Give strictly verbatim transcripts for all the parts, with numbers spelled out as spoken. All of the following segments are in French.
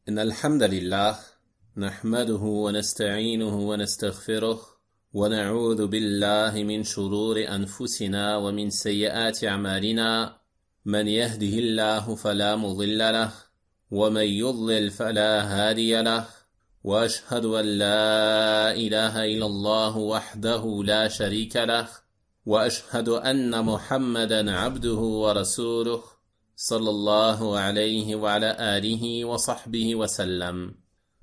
إن الحمد لله نحمده ونستعينه ونستغفره ونعوذ بالله من شرور أنفسنا ومن سيئات أعمالنا من يهده الله فلا مضل له ومن يضلل فلا هادي له وأشهد أن لا إله إلا الله وحده لا شريك له وأشهد أن محمدا عبده ورسوله صلى الله عليه وعلى آله وصحبه وسلم.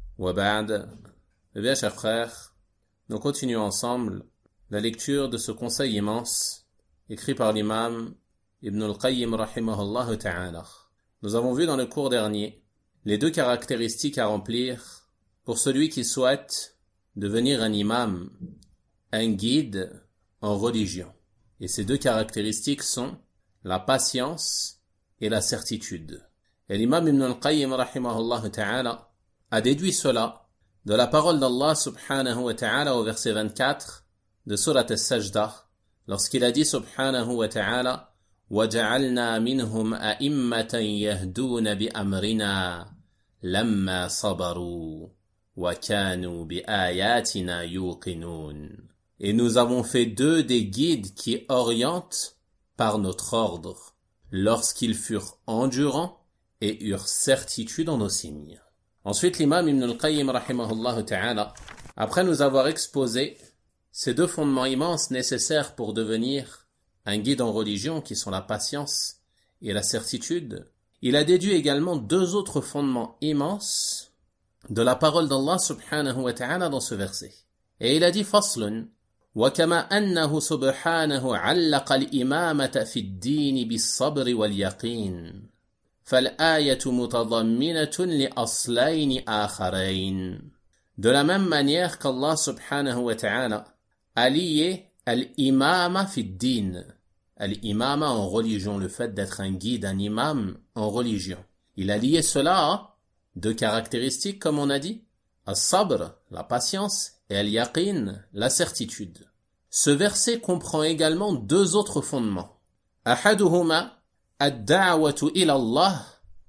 وبعد, bien chers frères, nous continuons ensemble la lecture de ce conseil immense écrit par l'imam Ibn al-Qayyim rahimahullah ta'ala. Nous avons vu dans le cours dernier les deux caractéristiques à remplir pour celui qui souhaite devenir un imam, un guide en religion. Et ces deux caractéristiques sont la patience et la certitude. Et l'imam Ibn al-Qayyim rahimahullah ta'ala a déduit cela de la parole d'Allah subhanahu wa ta'ala au verset vingt-quatre de Surat As-Sajdah, lorsqu'il a dit subhanahu wa ta'ala وَجَعَلْنَا مِنْهُمْ أَئِمَّةً يَهْدُونَ بِأَمْرِنَا لَمَّا صَبَرُوا وَكَانُوا بِآيَاتِنَا يُوقِنُونَ. Et nous avons fait d'eux des guides qui orientent par notre ordre, lorsqu'ils furent endurants et eurent certitude en nos signes. Ensuite, l'imam Ibn al-Qayyim rahimahullah ta'ala, après nous avoir exposé ces deux fondements immenses nécessaires pour devenir un guide en religion qui sont la patience et la certitude, il a déduit également deux autres fondements immenses de la parole d'Allah subhanahu wa ta'ala dans ce verset. Et il a dit faslun وكما أنه سبحانه علق الإمامة في الدين بالصبر واليقين فالآية متضمنة لأصلين آخرين. De la même manière qu'Allah subhanahu wa ta'ala a lié al-imama fi din, al-imama en religion, le fait d'être un guide, un imam en religion. Il a lié cela à deux caractéristiques comme on a dit, as-sabr, la patience, et al-yaqin, la certitude. Ce verset comprend également deux autres fondements. Ahaduhuma ad-da'watu ila Allah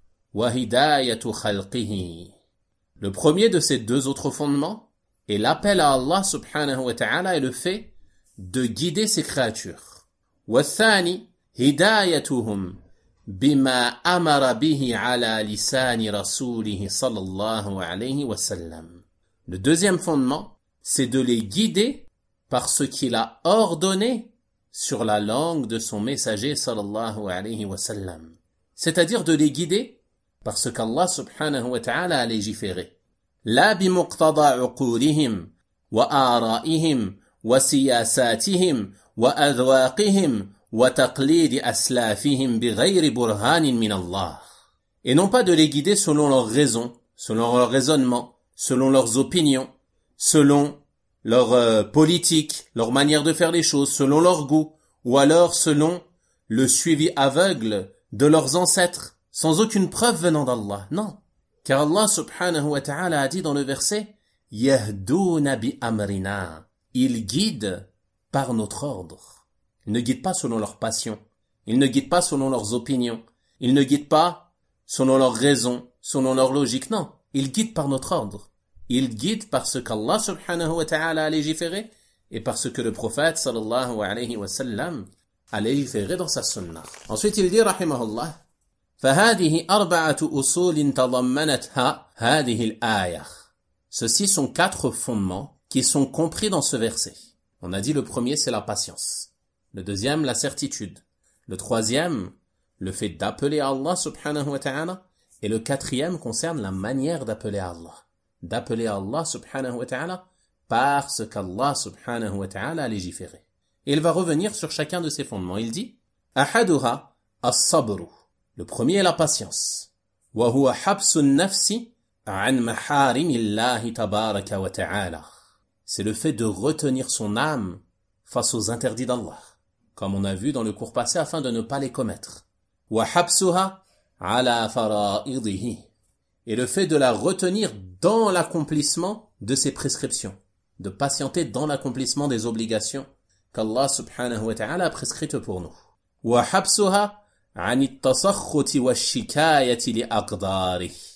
wa hidayatu khalqihi. Le premier de ces deux autres fondements est l'appel à Allah subhanahu wa ta'ala et le fait de guider ses créatures. Wa thani hidayatuhum bima amara bihi ala lisani rasulihi sallallahu alayhi wa sallam. Le deuxième fondement, c'est de les guider par ce qu'il a ordonné sur la langue de son messager sallallahu alayhi wa sallam. C'est-à-dire de les guider par ce qu'Allah subhanahu wa ta'ala a légiféré. La bimuqtada uqulihim wa ara'ihim wa siyasatihim wa adwaqihim wa taqlid aslafihim bighayri burhanin min Allah. Et non pas de les guider selon leurs raisons, selon leur raisonnement, selon leurs opinions, selon leur euh, politique, leur manière de faire les choses, selon leur goût, ou alors selon le suivi aveugle de leurs ancêtres, sans aucune preuve venant d'Allah. Non. Car Allah subhanahu wa ta'ala a dit dans le verset « Yahdouna bi amrina » Ils guident par notre ordre. Ils ne guident pas selon leur passion. Ils ne guident pas selon leurs opinions. Ils ne guident pas selon leurs raisons, selon leur logique. Non. Ils guident par notre ordre. Il guide par ce qu'Allah subhanahu wa ta'ala a légiféré et par ce que le prophète sallallahu alayhi wa sallam a légiféré dans sa sunnah. Ensuite il dit rahimahullah فَهَذِهِ أَرْبَعَةُ أُصُولٍ تَضَمَّنَتْهَا هَذِهِ الْآيَةِ. Ceux-ci sont quatre fondements qui sont compris dans ce verset. On a dit le premier c'est la patience. Le deuxième la certitude. Le troisième le fait d'appeler à Allah subhanahu wa ta'ala. Et le quatrième concerne la manière d'appeler à Allah. D'appeler à Allah subhanahu wa ta'ala par ce qu'Allah subhanahu wa ta'ala a légiféré. Et il va revenir sur chacun de ces fondements. Il dit Ahaduha as-sabru. Le premier est la patience. Wa huwa habsun nafsi an maharimillahi tabaraka wa ta'ala. C'est le fait de retenir son âme face aux interdits d'Allah, comme on a vu dans le cours passé, afin de ne pas les commettre. Wa habsuha ala fara'idihi. Et le fait de la retenir dans l'accomplissement de ses prescriptions, de patienter dans l'accomplissement des obligations qu'Allah subhanahu wa ta'ala a prescrites pour nous. وَحَبْسُهَا عَنِ التَّصَخُّتِ وَالشِّكَايَةِ لِأَقْدَارِهِ.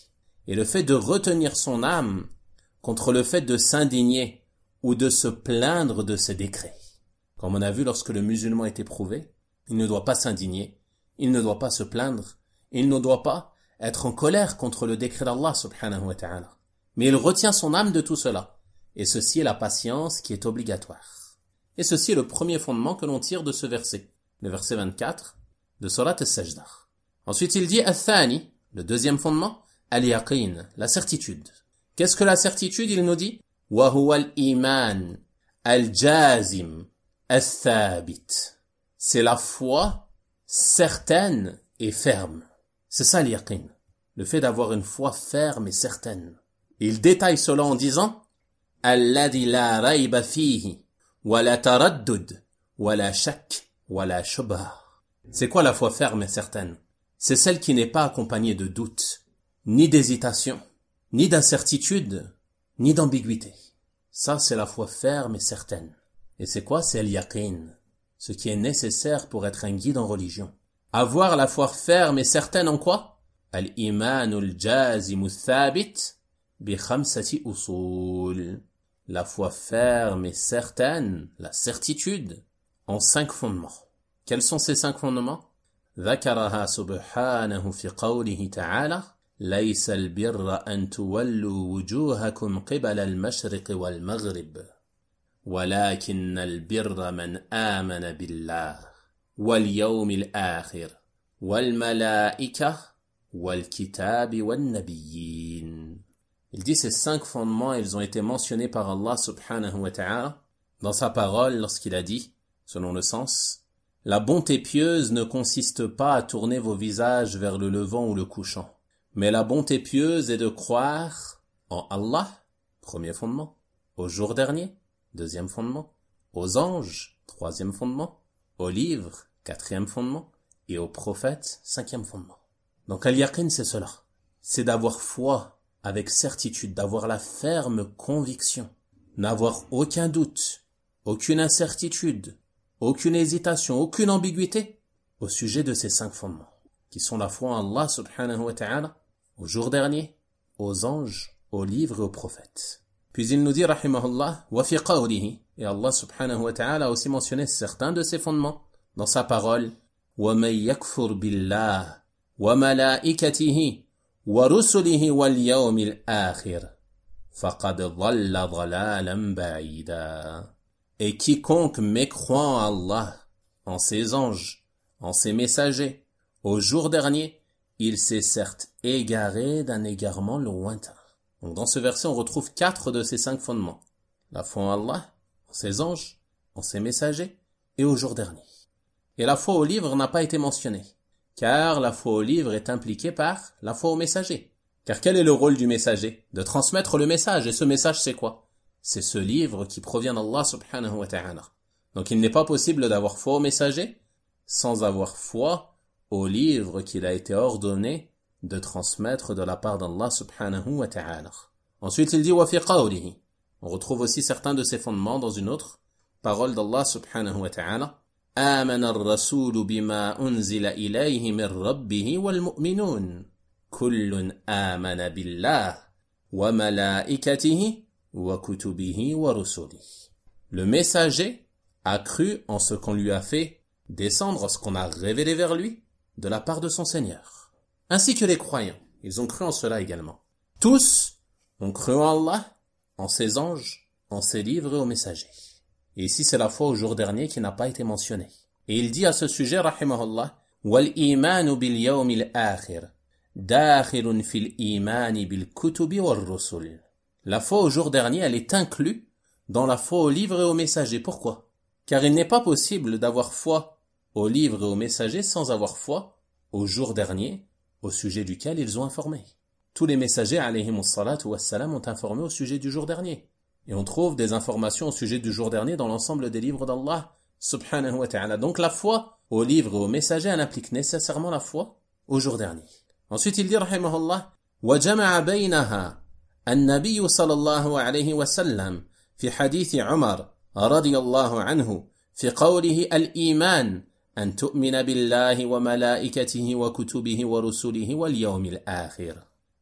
Et le fait de retenir son âme contre le fait de s'indigner ou de se plaindre de ses décrets. Comme on a vu lorsque le musulman est éprouvé, il ne doit pas s'indigner, il ne doit pas se plaindre, il ne doit pas être en colère contre le décret d'Allah subhanahu wa ta'ala. Mais il retient son âme de tout cela. Et ceci est la patience qui est obligatoire. Et ceci est le premier fondement que l'on tire de ce verset, le verset vingt-quatre de Surat al-Sajdah. Ensuite il dit al-Thani, le deuxième fondement, al-Yaqin, la certitude. Qu'est-ce que la certitude? Il nous dit wa huwa al-iman al-jazim al-thabit. C'est la foi certaine et ferme. C'est ça l'yaqin, le fait d'avoir une foi ferme et certaine. Il détaille cela en disant alladhi la rayba fihi wa la taraddud wa la shak wa la shubha. C'est quoi la foi ferme et certaine? C'est celle qui n'est pas accompagnée de doute, ni d'hésitation, ni d'incertitude, ni d'ambiguïté. Ça, c'est la foi ferme et certaine. Et c'est quoi? C'est l'yaqin, ce qui est nécessaire pour être un guide en religion. Avoir la foi ferme et certaine en quoi? Al-imanul jazimu thabit bi khamsati usul. La foi ferme et certaine, la certitude, en cinq fondements. Quels sont ces cinq fondements? ذكرها سبحانه في قوله تعالى ليس البر أن تولوا وجوهكم قبل المشرق والمغرب ولكن البر من آمن بالله واليوم الآخر والملائكة والكتاب والنبيين. Il dit ces cinq fondements, ils ont été mentionnés par Allah subhanahu wa ta'ala dans sa parole lorsqu'il a dit, selon le sens, la bonté pieuse ne consiste pas à tourner vos visages vers le levant ou le couchant, mais la bonté pieuse est de croire en Allah, premier fondement, au jour dernier, deuxième fondement, aux anges, troisième fondement, aux livres, quatrième fondement, et aux prophètes, cinquième fondement. Donc al-yaqin, c'est cela. C'est d'avoir foi avec certitude, d'avoir la ferme conviction, n'avoir aucun doute, aucune incertitude, aucune hésitation, aucune ambiguïté au sujet de ces cinq fondements, qui sont la foi en Allah subhanahu wa ta'ala, au jour dernier, aux anges, aux livres et aux prophètes. Puis il nous dit, rahimahullah, wa fi qawlihi, et Allah subhanahu wa ta'ala a aussi mentionné certains de ces fondements dans sa parole, wa man yakfur billah, wa malaikatihi, wa rusulihi wal yawmil akhir, faqad dhalla dhalalan ba'ida. Et quiconque mécroit en Allah, en ses anges, en ses messagers, au jour dernier, il s'est certes égaré d'un égarement lointain. Donc dans ce verset, on retrouve quatre de ces cinq fondements. La foi en Allah, en ses anges, en ses messagers et au jour dernier. Et la foi au livre n'a pas été mentionnée, car la foi au livre est impliquée par la foi au messager. Car quel est le rôle du messager? De transmettre le message. Et ce message, c'est quoi? C'est ce livre qui provient d'Allah subhanahu wa ta'ala. Donc il n'est pas possible d'avoir foi au messager sans avoir foi au livre qu'il a été ordonné de transmettre de la part d'Allah subhanahu wa ta'ala. Ensuite il dit wa fi qawlihi. On retrouve aussi certains de ces fondements dans une autre parole d'Allah subhanahu wa ta'ala. Amana ar-rasulu bima unzila ilayhi min rabbihi wal mu'minun. Kullun amana billah wa malaikatihi wa kutubihi wa rusulihi. Le messager a cru en ce qu'on lui a fait descendre, ce qu'on a révélé vers lui de la part de son Seigneur. Ainsi que les croyants, ils ont cru en cela également. Tous ont cru en Allah, en ses anges, en ses livres et aux messagers. Et ici c'est la foi au jour dernier qui n'a pas été mentionnée. Et il dit à ce sujet, rahimahullah, wal imanu bil yawmil akhir dakhilun fil imani bil kutubi war rusul. La foi au jour dernier, elle est inclue dans la foi aux livres et aux messagers. Pourquoi? Car il n'est pas possible d'avoir foi aux livres et aux messagers sans avoir foi au jour dernier, au sujet duquel ils ont informé. Tous les messagers, alayhimus salatu wassalam, ont informé au sujet du jour dernier. Et on trouve des informations au sujet du jour dernier dans l'ensemble des livres d'Allah, subhanahu wa ta'ala. Donc la foi aux livres et aux messagers, elle implique nécessairement la foi au jour dernier. Ensuite il dit, rahimahullah, wa jama'a baynaha النبي صلى الله عليه وسلم في حديث عمر رضي الله عنه في قوله الإيمان أن تؤمن بالله وملائكته وكتبه ورسله واليوم الآخر.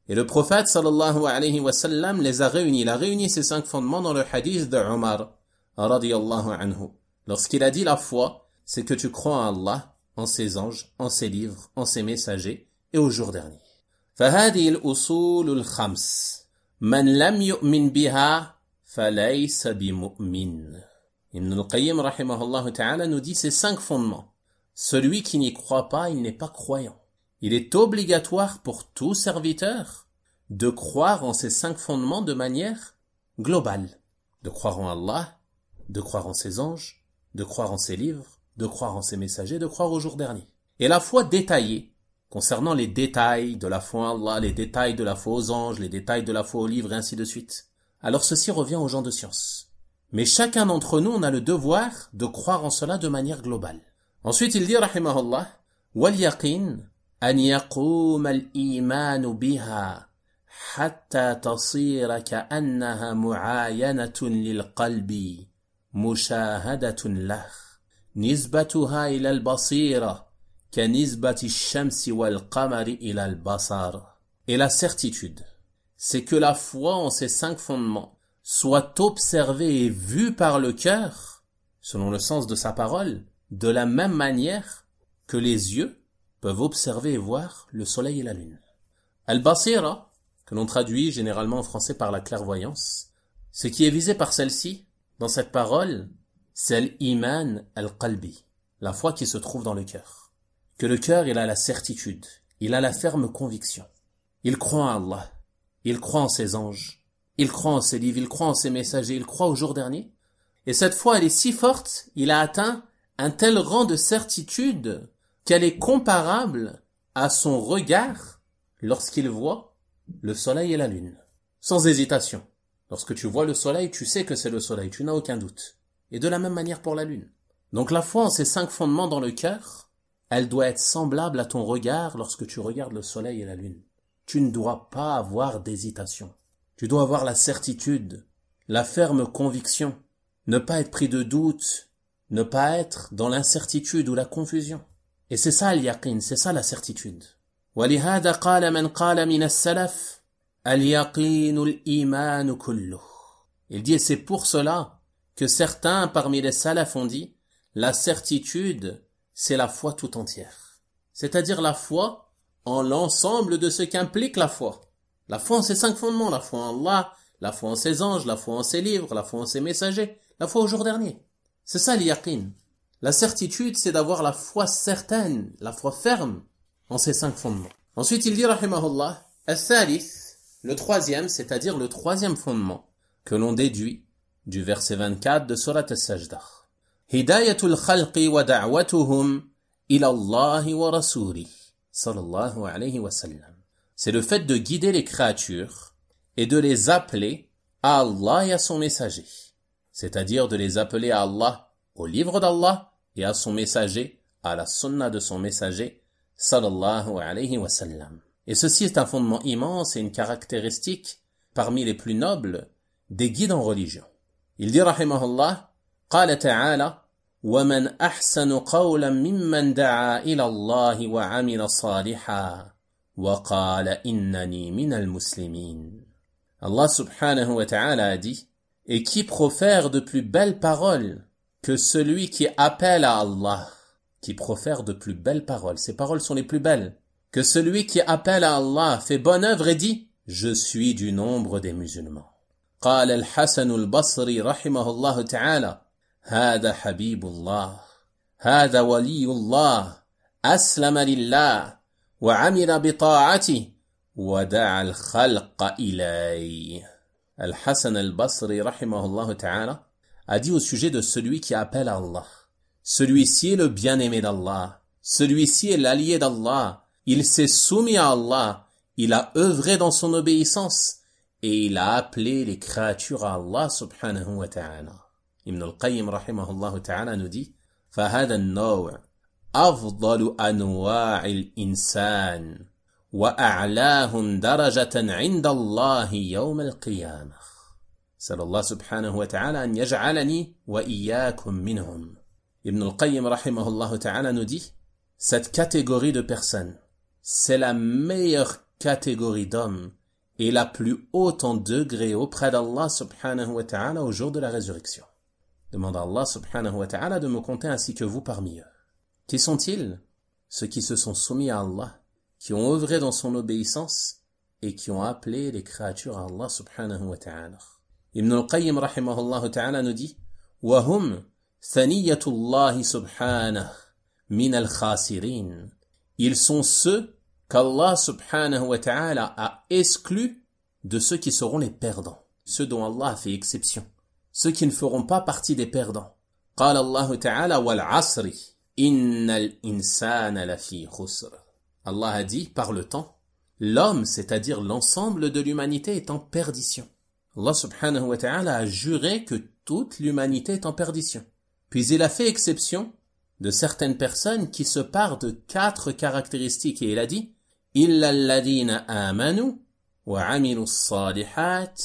Et le prophète sallallahu alayhi wa sallam les a réunis. Il a réuni ces cinq fondements dans le hadith de Omar radiyallahu anhu. Lorsqu'il a dit la foi, c'est que tu crois en Allah, en ses anges, en ses livres, en ses messagers et au jour dernier. فهذه الأصول الخمس من لم يؤمن بها فليس بمؤمن. Ibn al-Qayyim rahimahullah ta'ala nous dit ces cinq fondements. Celui qui n'y croit pas, il n'est pas croyant. Il est obligatoire pour tout serviteur de croire en ces cinq fondements de manière globale. De croire en Allah, de croire en ses anges, de croire en ses livres, de croire en ses messagers, de croire au jour dernier. Et la foi détaillée, concernant les détails de la foi en Allah, les détails de la foi aux anges, les détails de la foi aux livres et ainsi de suite. Alors ceci revient aux gens de science. Mais chacun d'entre nous, on a le devoir de croire en cela de manière globale. Ensuite, il dit, rahimahullah, وَالْيَقِينَ أَنْ يَقُومَ الْإِيمَانُ بِهَا حَتَّى تَصِيرَ كَأَنَّهَا مُعَايَنَةٌ لِلْقَلْبِ مُشَاهَدَةٌ لَهُ نِسْبَتُهَا إِلَى الْبَصِيرَةِ كَنِسْبَةِ الشَّمْسِ وَالْقَمَرِ إِلَى الْبَصَرِ. Et la certitude, c'est que la foi en ces cinq fondements soit observée et vue par le cœur, selon le sens de sa parole, de la même manière que les yeux peuvent observer et voir le soleil et la lune. Al-Basira, que l'on traduit généralement en français par la clairvoyance, ce qui est visé par celle-ci, dans cette parole, c'est l'iman al-qalbi, la foi qui se trouve dans le cœur. Que le cœur, il a la certitude, il a la ferme conviction. Il croit en Allah, il croit en ses anges, il croit en ses livres, il croit en ses messagers, il croit au jour dernier. Et cette foi, elle est si forte, il a atteint un tel rang de certitude qu'elle est comparable à son regard lorsqu'il voit le soleil et la lune. Sans hésitation. Lorsque tu vois le soleil, tu sais que c'est le soleil, tu n'as aucun doute. Et de la même manière pour la lune. Donc la foi en ces cinq fondements dans le cœur, elle doit être semblable à ton regard lorsque tu regardes le soleil et la lune. Tu ne dois pas avoir d'hésitation. Tu dois avoir la certitude, la ferme conviction, ne pas être pris de doute, ne pas être dans l'incertitude ou la confusion. Et c'est ça al-yaqin, c'est ça la certitude. وَلِهَذَا قَالَ مَنْ قَالَ مِنَ السَّلَفِ الْيَقِينُ الْإِيمَانُ كُلُّهُ. Il dit, et c'est pour cela que certains parmi les salafs ont dit, la certitude, c'est la foi tout entière. C'est-à-dire la foi en l'ensemble de ce qu'implique la foi. La foi en ses cinq fondements, la foi en Allah, la foi en ses anges, la foi en ses livres, la foi en ses messagers, la foi au jour dernier. C'est ça l'yaqin. La certitude, c'est d'avoir la foi certaine, la foi ferme en ces cinq fondements. Ensuite, il dit, rahimahullah, al-thalith, le troisième, c'est-à-dire le troisième fondement, que l'on déduit du verset vingt-quatre de Surat al-Sajdah. Hidayatul khalqi wa da'watuhum ila Allah wa rasulih, sallallahu alayhi wa sallam. C'est le fait de guider les créatures et de les appeler à Allah et à son messager. C'est-à-dire de les appeler à Allah, au livre d'Allah, et à son messager, à la sunna de son messager, sallallahu alayhi wa sallam. Et ceci est un fondement immense et une caractéristique parmi les plus nobles des guides en religion. Il dit, rahimahullah, قال تعالى ومن أحسن قولا ممن دعا إلى الله وعمل صالحا وقال إنني من المسلمين. Allah subhanahu wa ta'ala a dit, et qui profère de plus belles paroles que celui qui appelle à Allah, qui profère de plus belles paroles, ces paroles sont les plus belles, que celui qui appelle à Allah, fait bonne œuvre et dit, je suis du nombre des musulmans. قال الحسن البصري رحمه الله تعالى هذا حبيب الله هذا ولي الله أسلم لله وعمل بطاعته ودعا الخلق إليه. Al-Hassan al-Basri rahimahullah ta'ala a dit au sujet de celui qui appelle à Allah. Celui-ci est le bien-aimé d'Allah. Celui-ci est l'allié d'Allah. Il s'est soumis à Allah. Il a œuvré dans son obéissance. Et il a appelé les créatures à Allah subhanahu wa ta'ala. Ibn al-Qayyim rahimahullah ta'ala nous dit فَهَذَا النَّوْعِ أَفْضَلُ أَنْوَاعِ الْإِنسَانِ وَأَعْلَاهُمْ دَرَجَةً عِنْدَ اللَّهِ يَوْمَ الْقِيَامَةِ. سأل الله سبحانه وتعالى أن يجعلني وإياكم منهم. Ibn al-Qayyim rahimahullah ta'ala nous dit, cette catégorie de personnes, c'est la meilleure catégorie d'hommes est la plus haute en degré auprès d'Allah subhanahu wa ta'ala au jour de la résurrection. Demande à Allah subhanahu wa ta'ala de me compter ainsi que vous parmi eux. Qui sont-ils? Ceux qui se sont soumis à Allah, qui ont œuvré dans son obéissance et qui ont appelé les créatures à Allah subhanahu wa ta'ala. Ibn al-Qayyim rahimahullah ta'ala nous dit وَهُمْ ثَنِيَّةُ اللَّهِ سُبْحَانَهُ مِنَ الْخَاسِرِينَ. Ils sont ceux qu'Allah subhanahu wa ta'ala a exclus de ceux qui seront les perdants, ceux dont Allah a fait exception, ceux qui ne feront pas partie des perdants. قال الله تعالى وَالْعَصْرِ إِنَّ الْإِنسَانَ لَفِي خُسْرٍ. Allah a dit par le temps, l'homme, c'est-à-dire l'ensemble de l'humanité, est en perdition. Allah subhanahu wa ta'ala a juré que toute l'humanité est en perdition. Puis il a fait exception de certaines personnes qui se parent de quatre caractéristiques et il a dit إِلَّا الَّذِينَ آمَنُوا وَعَمِلُوا الصَّالِحَاتِ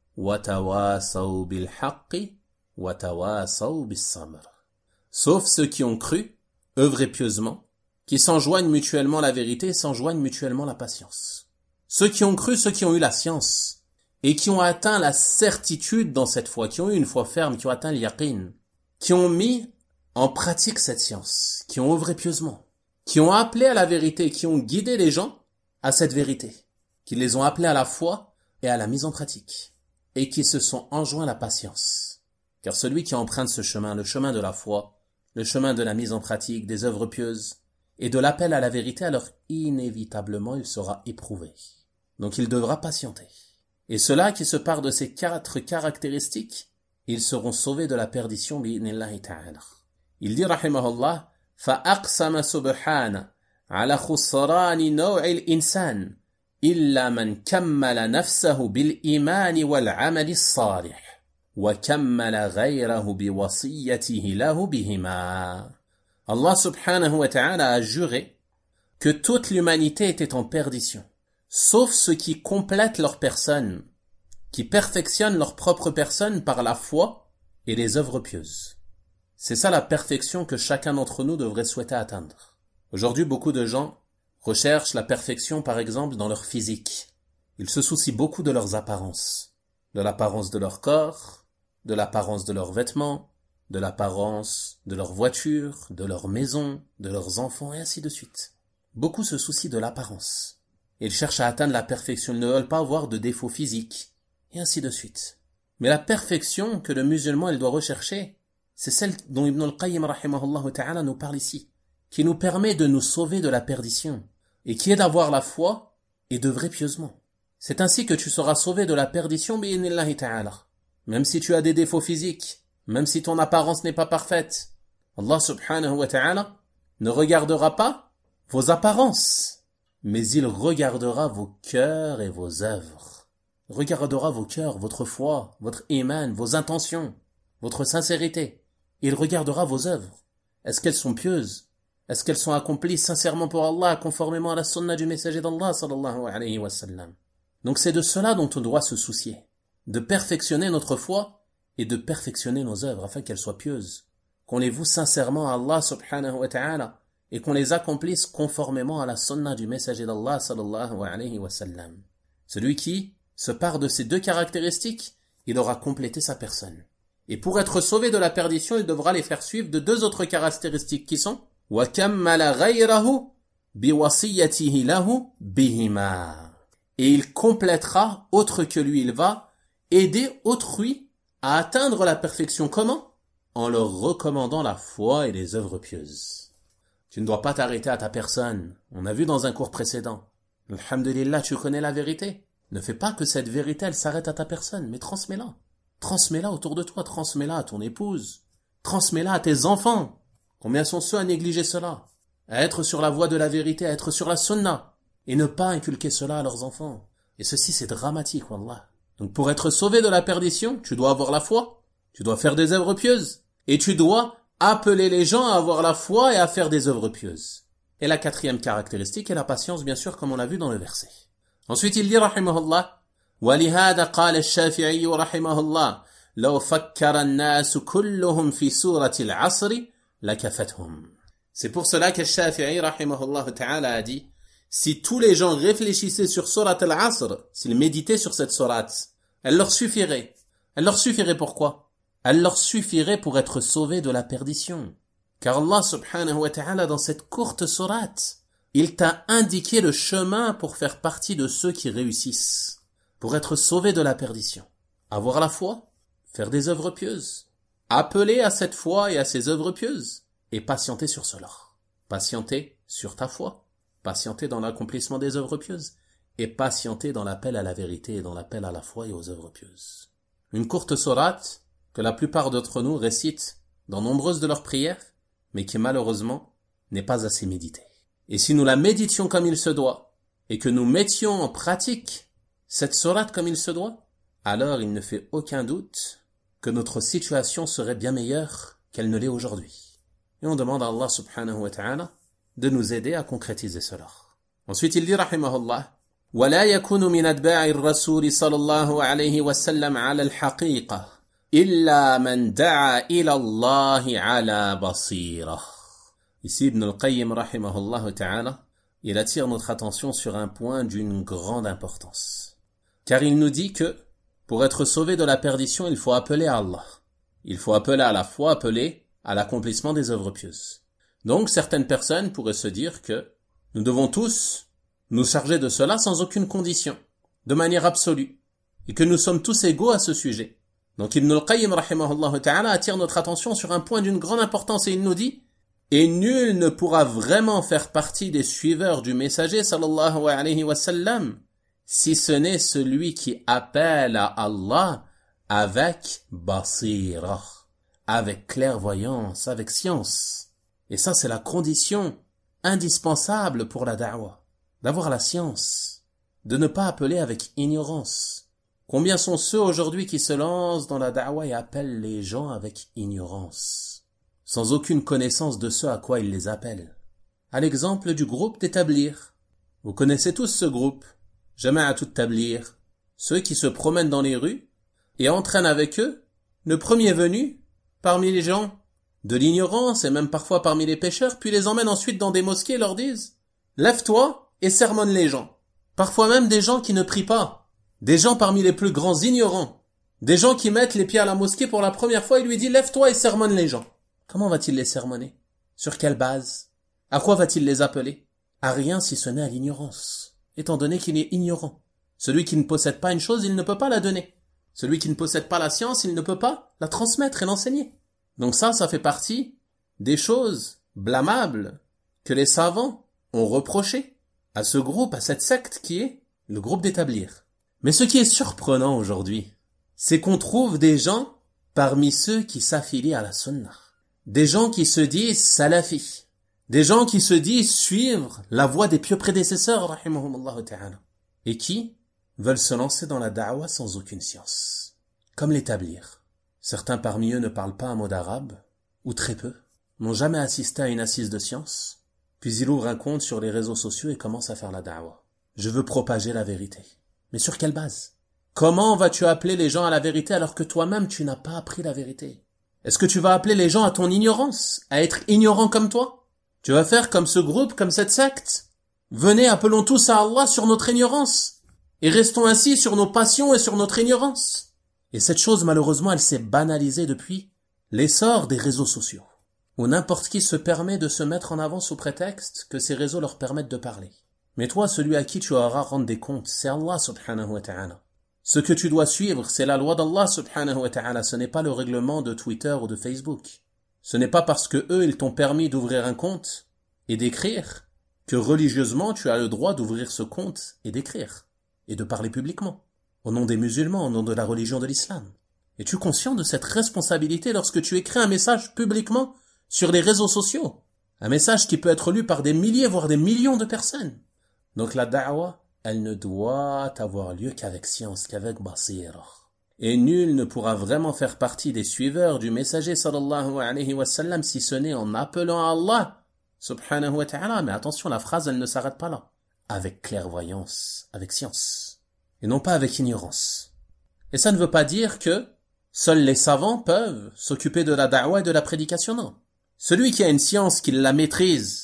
وَتَوَاصَوْا بِالْحَقِّ وَتَوَاصَوْا بِالصَّبْرِ. Sauf ceux qui ont cru, œuvré pieusement, qui s'enjoignent mutuellement la vérité et s'enjoignent mutuellement la patience. Ceux qui ont cru, ceux qui ont eu la science et qui ont atteint la certitude dans cette foi, qui ont eu une foi ferme, qui ont atteint l'yaqin, qui ont mis en pratique cette science, qui ont œuvré pieusement, qui ont appelé à la vérité, qui ont guidé les gens à cette vérité, qui les ont appelés à la foi et à la mise en pratique, et qui se sont enjoints la patience. Car celui qui emprunte ce chemin, le chemin de la foi, le chemin de la mise en pratique, des œuvres pieuses, et de l'appel à la vérité, alors inévitablement il sera éprouvé. Donc il devra patienter. Et ceux-là qui se partent de ces quatre caractéristiques, ils seront sauvés de la perdition bi'idhnillahi ta'ala. Il dit rahimahullah فَأَقْسَمَ سُبْحَانَ عَلَى خُسْرَانِ نَوْعِ الْإِنسَانِ إِلَّا مَنْ كَمَّلَ نَفْسَهُ بِالْإِيمَانِ وَالْعَمَلِ الصَّالِحِ وَكَمَّلَ غَيْرَهُ بِوَصِيَّتِهِ لَهُ بِهِمَا. Allah subhanahu wa ta'ala a juré que toute l'humanité était en perdition, sauf ceux qui complètent leur personne, qui perfectionnent leur propre personne par la foi et les œuvres pieuses. C'est ça la perfection que chacun d'entre nous devrait souhaiter atteindre. Aujourd'hui, beaucoup de gens recherchent la perfection, par exemple, dans leur physique. Ils se soucient beaucoup de leurs apparences, de l'apparence de leur corps, de l'apparence de leurs vêtements, de l'apparence de leur voiture, de leur maison, de leurs enfants, et ainsi de suite. Beaucoup se soucient de l'apparence. Ils cherchent à atteindre la perfection, ils ne veulent pas avoir de défauts physiques, et ainsi de suite. Mais la perfection que le musulman il doit rechercher, c'est celle dont Ibn al-Qayyim rahimahullah ta'ala nous parle ici, qui nous permet de nous sauver de la perdition, et qui est d'avoir la foi et d'œuvrer pieusement. C'est ainsi que tu seras sauvé de la perdition bi'idhnillahi ta'ala. Même si tu as des défauts physiques, même si ton apparence n'est pas parfaite, Allah subhanahu wa ta'ala ne regardera pas vos apparences, mais il regardera vos cœurs et vos œuvres. Il regardera vos cœurs, votre foi, votre iman, vos intentions, votre sincérité. Il regardera vos œuvres. Est-ce qu'elles sont pieuses? Est-ce qu'elles sont accomplies sincèrement pour Allah, conformément à la sunna du messager d'Allah sallallahu alayhi wa sallam? Donc c'est de cela dont on doit se soucier, de perfectionner notre foi et de perfectionner nos œuvres afin qu'elles soient pieuses, qu'on les voue sincèrement à Allah subhanahu wa ta'ala et qu'on les accomplisse conformément à la sunna du messager d'Allah sallallahu alayhi wa sallam. Celui qui se part de ces deux caractéristiques, il aura complété sa personne. Et pour être sauvé de la perdition, il devra les faire suivre de deux autres caractéristiques qui sont وَكَمَّلَ غَيْرَهُ بِوَصِيَّتِهِ لَهُ بِهِمَا. Et il complétera autre que lui, il va aider autrui à atteindre la perfection. Comment? En leur recommandant la foi et les œuvres pieuses. Tu ne dois pas t'arrêter à ta personne. On a vu dans un cours précédent. Alhamdulillah, tu connais la vérité. Ne fais pas que cette vérité, elle s'arrête à ta personne, mais transmets-la. Transmets-la autour de toi, transmets-la à ton épouse. Transmets-la à tes enfants. Combien sont ceux à négliger cela? À être sur la voie de la vérité, à être sur la sunna. Et ne pas inculquer cela à leurs enfants. Et ceci, c'est dramatique, wallah. Donc pour être sauvé de la perdition, tu dois avoir la foi, tu dois faire des œuvres pieuses, et tu dois appeler les gens à avoir la foi et à faire des œuvres pieuses. Et la quatrième caractéristique est la patience, bien sûr, comme on l'a vu dans le verset. Ensuite, il dit, rahimahullah, وَلِهَذَا قَالَ الشَّافِعِيُّ رَحِمَهُ اللَّهِ لَوْ فَكَّرَ النَّاسُ كُلُّهُمْ فِي سُورَةِ الْعَصْرِ لَكَفَتْهُمْ. C'est pour cela que Shafi'i, rahimahullah ta'ala, a dit, Si tous les gens réfléchissaient sur Surat al-Asr, s'ils méditaient sur cette sourate, elle leur suffirait. Elle leur suffirait pourquoi? Elle leur suffirait pour être sauvés de la perdition. Car Allah subhanahu wa ta'ala, dans cette courte sourate, il t'a indiqué le chemin pour faire partie de ceux qui réussissent, pour être sauvés de la perdition. Avoir la foi, faire des œuvres pieuses, appeler à cette foi et à ces œuvres pieuses, et patienter sur cela. Patienter sur ta foi, patienter dans l'accomplissement des œuvres pieuses, et patienter dans l'appel à la vérité et dans l'appel à la foi et aux œuvres pieuses. Une courte sourate que la plupart d'entre nous récitent dans nombreuses de leurs prières, mais qui malheureusement n'est pas assez méditée. Et si nous la méditions comme il se doit, et que nous mettions en pratique cette sourate comme il se doit, alors il ne fait aucun doute que notre situation serait bien meilleure qu'elle ne l'est aujourd'hui. Et on demande à Allah subhanahu wa ta'ala de nous aider à concrétiser cela. Ensuite il dit rahimahullah, ولا يكون من أتباع الرسول صلى الله عليه وسلم على الحقيقة إلا من دعا إلى الله على بصيرة. Ici Ibn al-Qayyim rahimahullah ta'ala, il attire notre attention sur un point d'une grande importance. Car il nous dit que pour être sauvé de la perdition, il faut appeler à Allah. Il faut appeler à la foi, appeler à l'accomplissement des œuvres pieuses. Donc certaines personnes pourraient se dire que nous devons tous nous charger de cela sans aucune condition, de manière absolue, et que nous sommes tous égaux à ce sujet. Donc Ibn al-Qayyim rahimahullah ta'ala attire notre attention sur un point d'une grande importance et il nous dit: et nul ne pourra vraiment faire partie des suiveurs du messager sallallahu alayhi wa sallam si ce n'est celui qui appelle à Allah avec basira, avec clairvoyance, avec science. Et ça c'est la condition indispensable pour la da'wah, d'avoir la science, de ne pas appeler avec ignorance. Combien sont ceux aujourd'hui qui se lancent dans la da'wah et appellent les gens avec ignorance, sans aucune connaissance de ce à quoi ils les appellent? À l'exemple du groupe des Tablir. Vous connaissez tous ce groupe, Jama'atut Tablir, ceux qui se promènent dans les rues et entraînent avec eux le premier venu parmi les gens de l'ignorance et même parfois parmi les pécheurs, puis les emmènent ensuite dans des mosquées et leur disent « Lève-toi » et sermonne les gens. Parfois même des gens qui ne prient pas, des gens parmi les plus grands ignorants, des gens qui mettent les pieds à la mosquée pour la première fois, il lui dit « Lève-toi et sermonne les gens ». Comment va-t-il les sermonner? Sur quelle base? À quoi va-t-il les appeler? À rien si ce n'est à l'ignorance, étant donné qu'il est ignorant. Celui qui ne possède pas une chose, il ne peut pas la donner. Celui qui ne possède pas la science, il ne peut pas la transmettre et l'enseigner. Donc ça, ça fait partie des choses blâmables que les savants ont reprochées à ce groupe, à cette secte qui est le groupe des Tablir. Mais ce qui est surprenant aujourd'hui, c'est qu'on trouve des gens parmi ceux qui s'affilient à la Sunnah. Des gens qui se disent salafis, des gens qui se disent suivre la voie des pieux prédécesseurs, rahimahumullah ta'ala, et qui veulent se lancer dans la da'wah sans aucune science, comme les Tablir. Certains parmi eux ne parlent pas un mot d'arabe, ou très peu, n'ont jamais assisté à une assise de science, puis ils ouvrent un compte sur les réseaux sociaux et commencent à faire la da'wah. Je veux propager la vérité. Mais sur quelle base? Comment vas-tu appeler les gens à la vérité alors que toi-même tu n'as pas appris la vérité? Est-ce que tu vas appeler les gens à ton ignorance, à être ignorant comme toi? Tu vas faire comme ce groupe, comme cette secte? Venez, appelons tous à Allah sur notre ignorance, et restons ainsi sur nos passions et sur notre ignorance. Et cette chose, malheureusement, elle s'est banalisée depuis l'essor des réseaux sociaux, où n'importe qui se permet de se mettre en avant sous prétexte que ces réseaux leur permettent de parler. Mais toi, celui à qui tu auras à rendre des comptes, c'est Allah subhanahu wa ta'ala. Ce que tu dois suivre, c'est la loi d'Allah subhanahu wa ta'ala, ce n'est pas le règlement de Twitter ou de Facebook. Ce n'est pas parce que eux, ils t'ont permis d'ouvrir un compte et d'écrire que religieusement tu as le droit d'ouvrir ce compte et d'écrire, et de parler publiquement, au nom des musulmans, au nom de la religion de l'islam. Es-tu conscient de cette responsabilité lorsque tu écris un message publiquement sur les réseaux sociaux? Un message qui peut être lu par des milliers, voire des millions de personnes. Donc la da'wah, elle ne doit avoir lieu qu'avec science, qu'avec basira. Et nul ne pourra vraiment faire partie des suiveurs du messager sallallahu alayhi wa sallam si ce n'est en appelant à Allah subhanahu wa ta'ala. Mais attention, la phrase, elle ne s'arrête pas là. Avec clairvoyance, avec science. Et non pas avec ignorance. Et ça ne veut pas dire que seuls les savants peuvent s'occuper de la da'wah et de la prédication, non. Celui qui a une science, qui la maîtrise,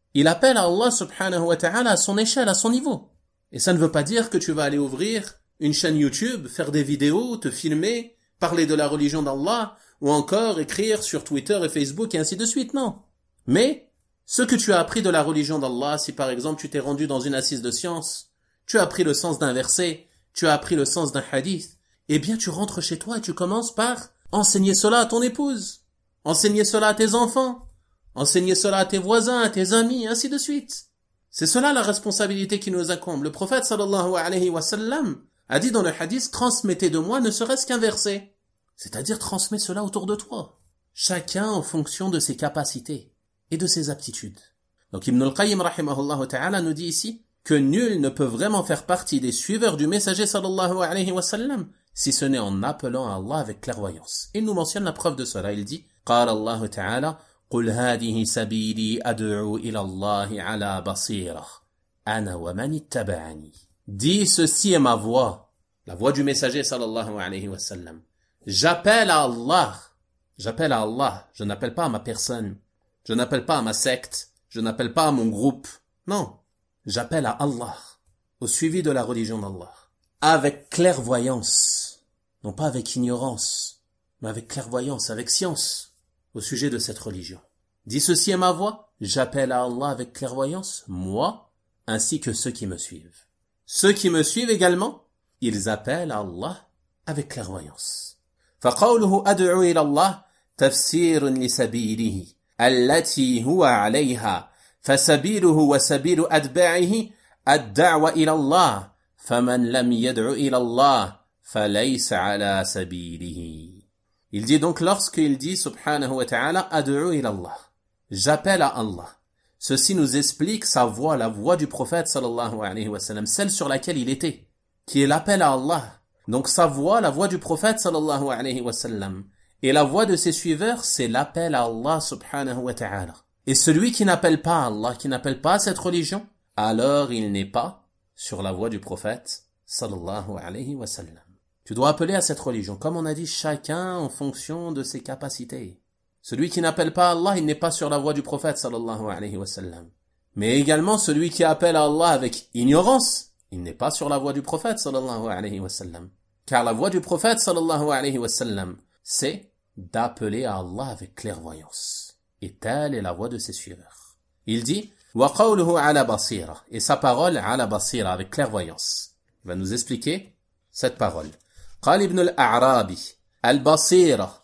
Il appelle à Allah subhanahu wa ta'ala à son échelle, à son niveau. Et ça ne veut pas dire que tu vas aller ouvrir une chaîne YouTube, faire des vidéos, te filmer, parler de la religion d'Allah, ou encore écrire sur Twitter et Facebook et ainsi de suite, non. Mais, ce que tu as appris de la religion d'Allah, si par exemple tu t'es rendu dans une assise de science, tu as appris le sens d'un verset, tu as appris le sens d'un hadith, eh bien tu rentres chez toi et tu commences par enseigner cela à ton épouse, enseigner cela à tes enfants, enseigner cela à tes voisins, à tes amis, et ainsi de suite. C'est cela la responsabilité qui nous incombe. Le prophète sallallahu alayhi wa sallam a dit dans le hadith, transmettez de moi ne serait-ce qu'un verset. C'est-à-dire transmets cela autour de toi. Chacun en fonction de ses capacités et de ses aptitudes. Donc Ibn al-Qayyim rahimahullah ta'ala nous dit ici que nul ne peut vraiment faire partie des suiveurs du messager sallallahu alayhi wa sallam si ce n'est en appelant à Allah avec clairvoyance. Il nous mentionne la preuve de cela. Il dit قال الله تعالى قل هذه سبيلي أدعو إلى الله على بصيرة أنا ومن اتبعني. Dis ceci est ma voix, la voix du messager sallallahu alayhi wa sallam. J'appelle à Allah. J'appelle à Allah. Je n'appelle pas à ma personne. Je n'appelle pas à ma secte. Je n'appelle pas à mon groupe. Non. J'appelle à Allah. Au suivi de la religion d'Allah. Avec clairvoyance. Non pas avec ignorance. Mais avec clairvoyance, avec science. Au sujet de cette religion. Dis ceci est ma voix. J'appelle à Allah avec clairvoyance. Moi, ainsi que ceux qui me suivent. Ceux qui me suivent également, ils appellent à Allah avec clairvoyance. فقوله أدعو إلى الله تفسير لسبيله التي هو عليها فسبيله وسبيل أتباعه الدعوة إلى الله فمن لم يدع إلى الله فليس على سبيله. Il dit donc lorsqu'il dit subhanahu wa ta'ala أدعو إلى الله, j'appelle à Allah. Ceci nous explique sa voix, la voix du prophète sallallahu alayhi wa sallam, celle sur laquelle il était, qui est l'appel à Allah. Donc sa voix, la voix du prophète sallallahu alayhi wa sallam, et la voix de ses suiveurs, c'est l'appel à Allah subhanahu wa ta'ala. Et celui qui n'appelle pas à Allah, qui n'appelle pas à cette religion, alors il n'est pas sur la voie du prophète sallallahu alayhi wa sallam. Tu dois appeler à cette religion, comme on a dit, chacun en fonction de ses capacités. Celui qui n'appelle pas à Allah, il n'est pas sur la voie du prophète sallallahu alayhi wa sallam. Mais également celui qui appelle à Allah avec ignorance, il n'est pas sur la voie du prophète sallallahu alayhi wa sallam. Car la voie du prophète sallallahu alayhi wa sallam, c'est d'appeler à Allah avec clairvoyance. Et telle est la voie de ses suiveurs. Il dit وَقَوْلُهُ عَلَى بَصِيرَةٍ, et sa parole عَلَى بَصِيرَةٍ, avec clairvoyance. Il va nous expliquer cette parole. قال ابن الأعرابي البصيرة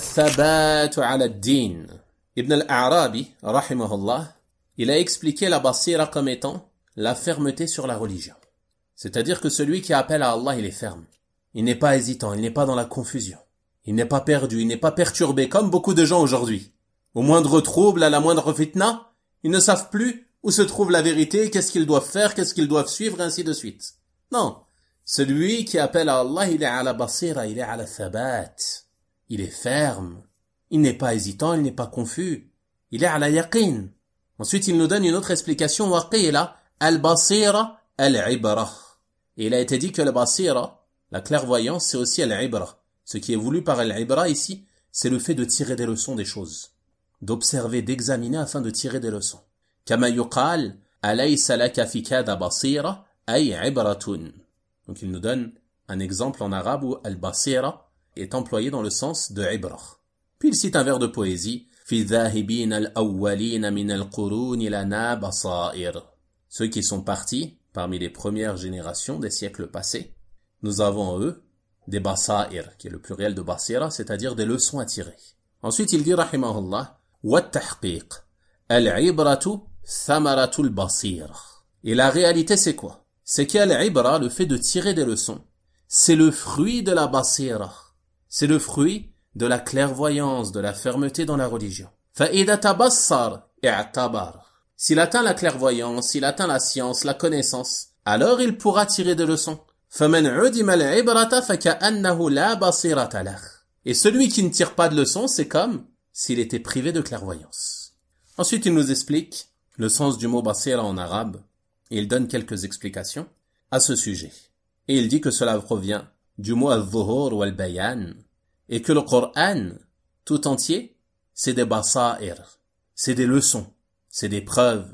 الثبات على الدين. Ibn al-A'rabi, rahimahullah, il a expliqué la basira comme étant la fermeté sur la religion. C'est-à-dire que celui qui appelle à Allah, il est ferme. Il n'est pas hésitant, il n'est pas dans la confusion. Il n'est pas perdu, il n'est pas perturbé, comme beaucoup de gens aujourd'hui. Au moindre trouble, à la moindre fitna, ils ne savent plus où se trouve la vérité, qu'est-ce qu'ils doivent faire, qu'est-ce qu'ils doivent suivre, et ainsi de suite. Non. Celui qui appelle à Allah, il est à la basira, il est à la thabat. Il est ferme. Il n'est pas hésitant, il n'est pas confus. Il est à la yaqin. Ensuite, il nous donne une autre explication. Waqila al-basira al-ibra. Et il a été dit que la basira, la clairvoyance, c'est aussi al-ibra. Ce qui est voulu par al-ibra ici, c'est le fait de tirer des leçons des choses. D'observer, d'examiner afin de tirer des leçons. Kama yuqal alaysa laka fi kada basira ay ibratun. Donc il nous donne un exemple en arabe où al-basira est employé dans le sens de ibra. Puis il cite un vers de poésie. Fi dhahibin al-awwalin min al-qurun lana basair. Ceux qui sont partis parmi les premières générations des siècles passés, nous avons en eux des basair, qui est le pluriel de basira, c'est-à-dire des leçons à tirer. Ensuite il dit rahimahullah wa tahqiq al-ibratu thamaratul basir. Et la réalité c'est quoi? C'est qu'al-ibra, le fait de tirer des leçons, c'est le fruit de la basira. C'est le fruit de la clairvoyance, de la fermeté dans la religion. فَإِذَا تَبَصَّرْ اِعْتَبَرْ. S'il atteint la clairvoyance, s'il atteint la science, la connaissance, alors il pourra tirer des leçons. فَمَنْ عُدِمَ الْعِبْرَةَ فَكَأَنَّهُ لَا بَصِيرَةَ لَهُ. Et celui qui ne tire pas de leçons, c'est comme s'il était privé de clairvoyance. Ensuite, il nous explique le sens du mot basira en arabe, et il donne quelques explications à ce sujet. Et il dit que cela provient du mot al-zuhur ou al-bayan, et que le Coran, tout entier, c'est des basair, c'est des leçons, c'est des preuves,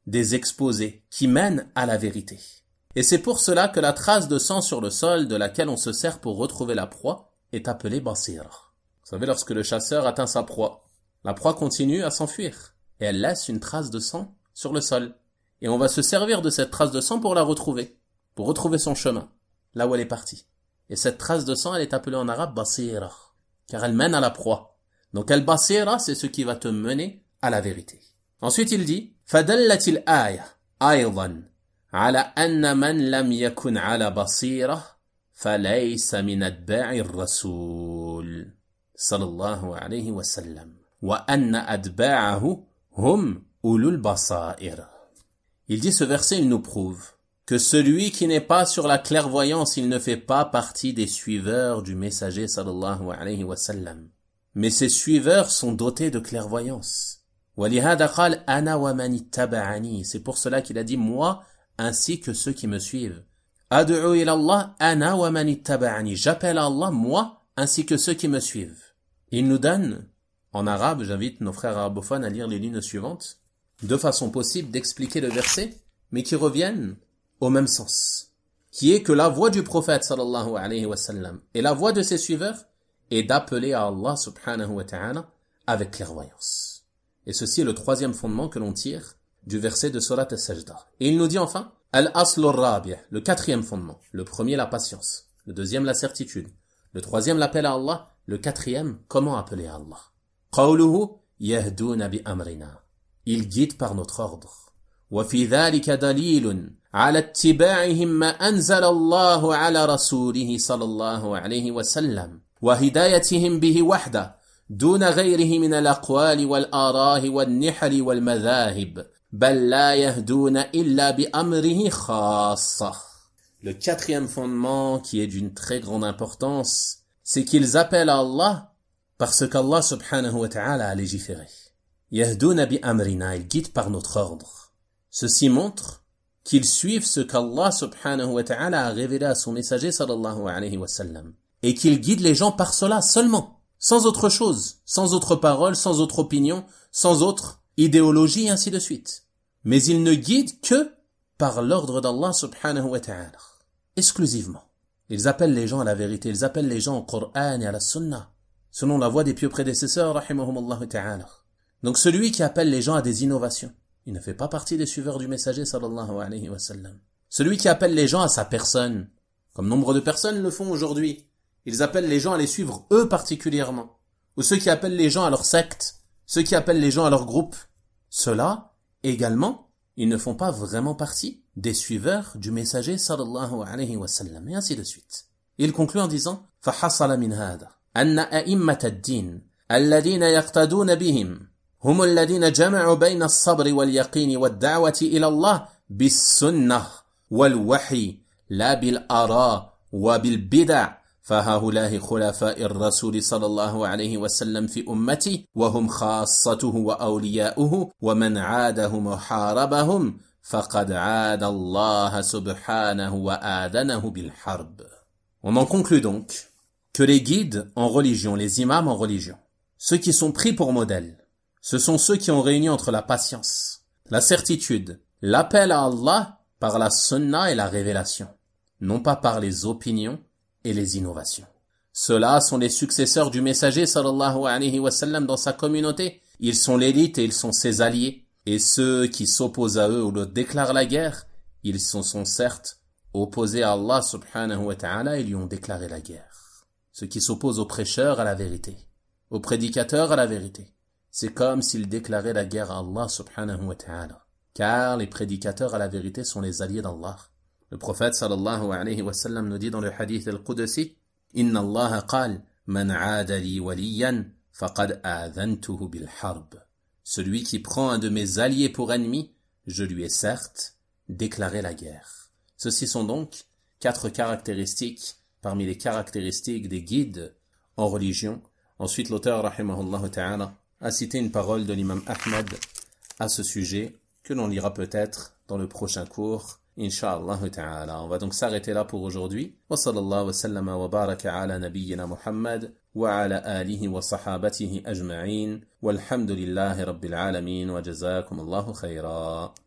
des exposés qui mènent à la vérité. Et c'est pour cela que la trace de sang sur le sol de laquelle on se sert pour retrouver la proie est appelée basira. Vous savez, lorsque le chasseur atteint sa proie, la proie continue à s'enfuir et elle laisse une trace de sang sur le sol. Et on va se servir de cette trace de sang pour la retrouver, pour retrouver son chemin, là où elle est partie. Et cette trace de sang, elle est appelée en arabe basira, car elle mène à la proie. Donc al-basira, c'est ce qui va te mener à la vérité. Ensuite, il dit فَدَلَّتِ الْآيَةِ أَيْضًا على أن من لم يكن على بصيرة فليس من أتباع الرسول صلى الله عليه وسلم وأن أتباعه هم أولو البصائر. Il dit, ce verset, il nous prouve que celui qui n'est pas sur la clairvoyance, il ne fait pas partie des suiveurs du messager sallallahu alayhi wa sallam. Mais ces suiveurs sont dotés de clairvoyance. وَلِهَذَا قَالَ أَنَا وَمَنِ اتَّبَعَنِي. C'est pour cela qu'il a dit, moi, ainsi que ceux qui me suivent. أَدْعُو إِلَى اللَّهِ أَنَا وَمَنِ اتَّبَعَنِي. J'appelle à Allah, moi, ainsi que ceux qui me suivent. Il nous donne, en arabe, j'invite nos frères arabophones à lire les lignes suivantes, deux façons possibles d'expliquer le verset, mais qui reviennent au même sens, qui est que la voix du prophète sallallahu alayhi wa sallam et la voix de ses suiveurs est d'appeler à Allah subhanahu wa ta'ala avec clairvoyance. Et ceci est le troisième fondement que l'on tire du verset de Surat al-Sajda. Et il nous dit enfin, Al-Aslu al-Rabi', le quatrième fondement. Le premier, la patience. Le deuxième, la certitude. Le troisième, l'appel à Allah. Le quatrième, comment appeler à Allah. Qawluhu yahduna bi amrina. Il guide par notre ordre. وفي ذلك دليل على اتباعهم ما أنزل الله على رسوله صلى الله عليه وسلم وهدايتهم به وحده دون غيره من الأقوال والآراء والنحل والمذاهب بل لا يهدون إلا بأمره خاصة. Le quatrième fondement qui est d'une très grande importance, c'est qu'ils appellent à Allah parce qu'Allah subhanahu wa ta'ala a légiféré. Yahduna bi amrina, ils guident par notre ordre. Ceci montre qu'ils suivent ce qu'Allah subhanahu wa ta'ala a révélé à son messager sallallahu alayhi wa sallam. Et qu'ils guident les gens par cela seulement, sans autre chose, sans autre parole, sans autre opinion, sans autre idéologie, et ainsi de suite. Mais ils ne guident que par l'ordre d'Allah subhanahu wa ta'ala, exclusivement. Ils appellent les gens à la vérité, ils appellent les gens au Coran et à la Sunna, selon la voie des pieux prédécesseurs, rahimahumullah ta'ala. Donc celui qui appelle les gens à des innovations, il ne fait pas partie des suiveurs du messager sallallahu alayhi wa sallam. Celui qui appelle les gens à sa personne, comme nombre de personnes le font aujourd'hui, ils appellent les gens à les suivre eux particulièrement. Ou ceux qui appellent les gens à leur secte, ceux qui appellent les gens à leur groupe. Ceux-là, également, ils ne font pas vraiment partie des suiveurs du messager sallallahu alayhi wa sallam. Et ainsi de suite. Il conclut en disant, فَحَصَلَ مِنْ هَذَا أَنَّ أَئِمَّةَ الدِّينِ الَّذِينَ يَقْتَدُونَ بِهِمْ هم الذين جمعوا بين الصبر واليقين والدعوة إلى الله بالسنة والوحي لا بالآراء وبالبدع فهؤلاء خلفاء الرسول صلى الله عليه وسلم في أمتي وهم خاصته وأولياؤه ومن عادهم وحاربهم فقد عاد الله سبحانه وآذنه بالحرب. On en conclut donc que les guides en religion, les imams en religion, ceux qui sont pris pour modèle, ce sont ceux qui ont réuni entre la patience, la certitude, l'appel à Allah par la sunna et la révélation, non pas par les opinions et les innovations. Ceux-là sont les successeurs du messager sallallahu alayhi wa sallam dans sa communauté. Ils sont l'élite et ils sont ses alliés. Et ceux qui s'opposent à eux ou leur déclarent la guerre, ils sont, sont certes opposés à Allah subhanahu wa ta'ala et lui ont déclaré la guerre. Ceux qui s'opposent aux prêcheurs à la vérité, aux prédicateurs à la vérité, c'est comme s'ils déclaraient la guerre à Allah subhanahu wa ta'ala. Car les prédicateurs à la vérité sont les alliés d'Allah. Le prophète sallallahu alayhi wa sallam nous dit dans le hadith al-Qudsi, Inna Allah qal, man aada li waliyan, faqad adhantuhu bil harb. Celui qui prend un de mes alliés pour ennemi, je lui ai certes déclaré la guerre. Ceci sont donc quatre caractéristiques parmi les caractéristiques des guides en religion. Ensuite, l'auteur, rahimahullah ta'ala, a cité une parole de l'imam Ahmad à ce sujet, que l'on lira peut-être dans le prochain cours, Inch'Allah ta'ala. On va donc s'arrêter là pour aujourd'hui. Wa sallallahu wa sallama wa baraka ala nabiyyina Muhammad wa ala alihi wa sahabatihi ajma'in. Walhamdulillahi rabbil alamin wa jazakum Allahu khayra.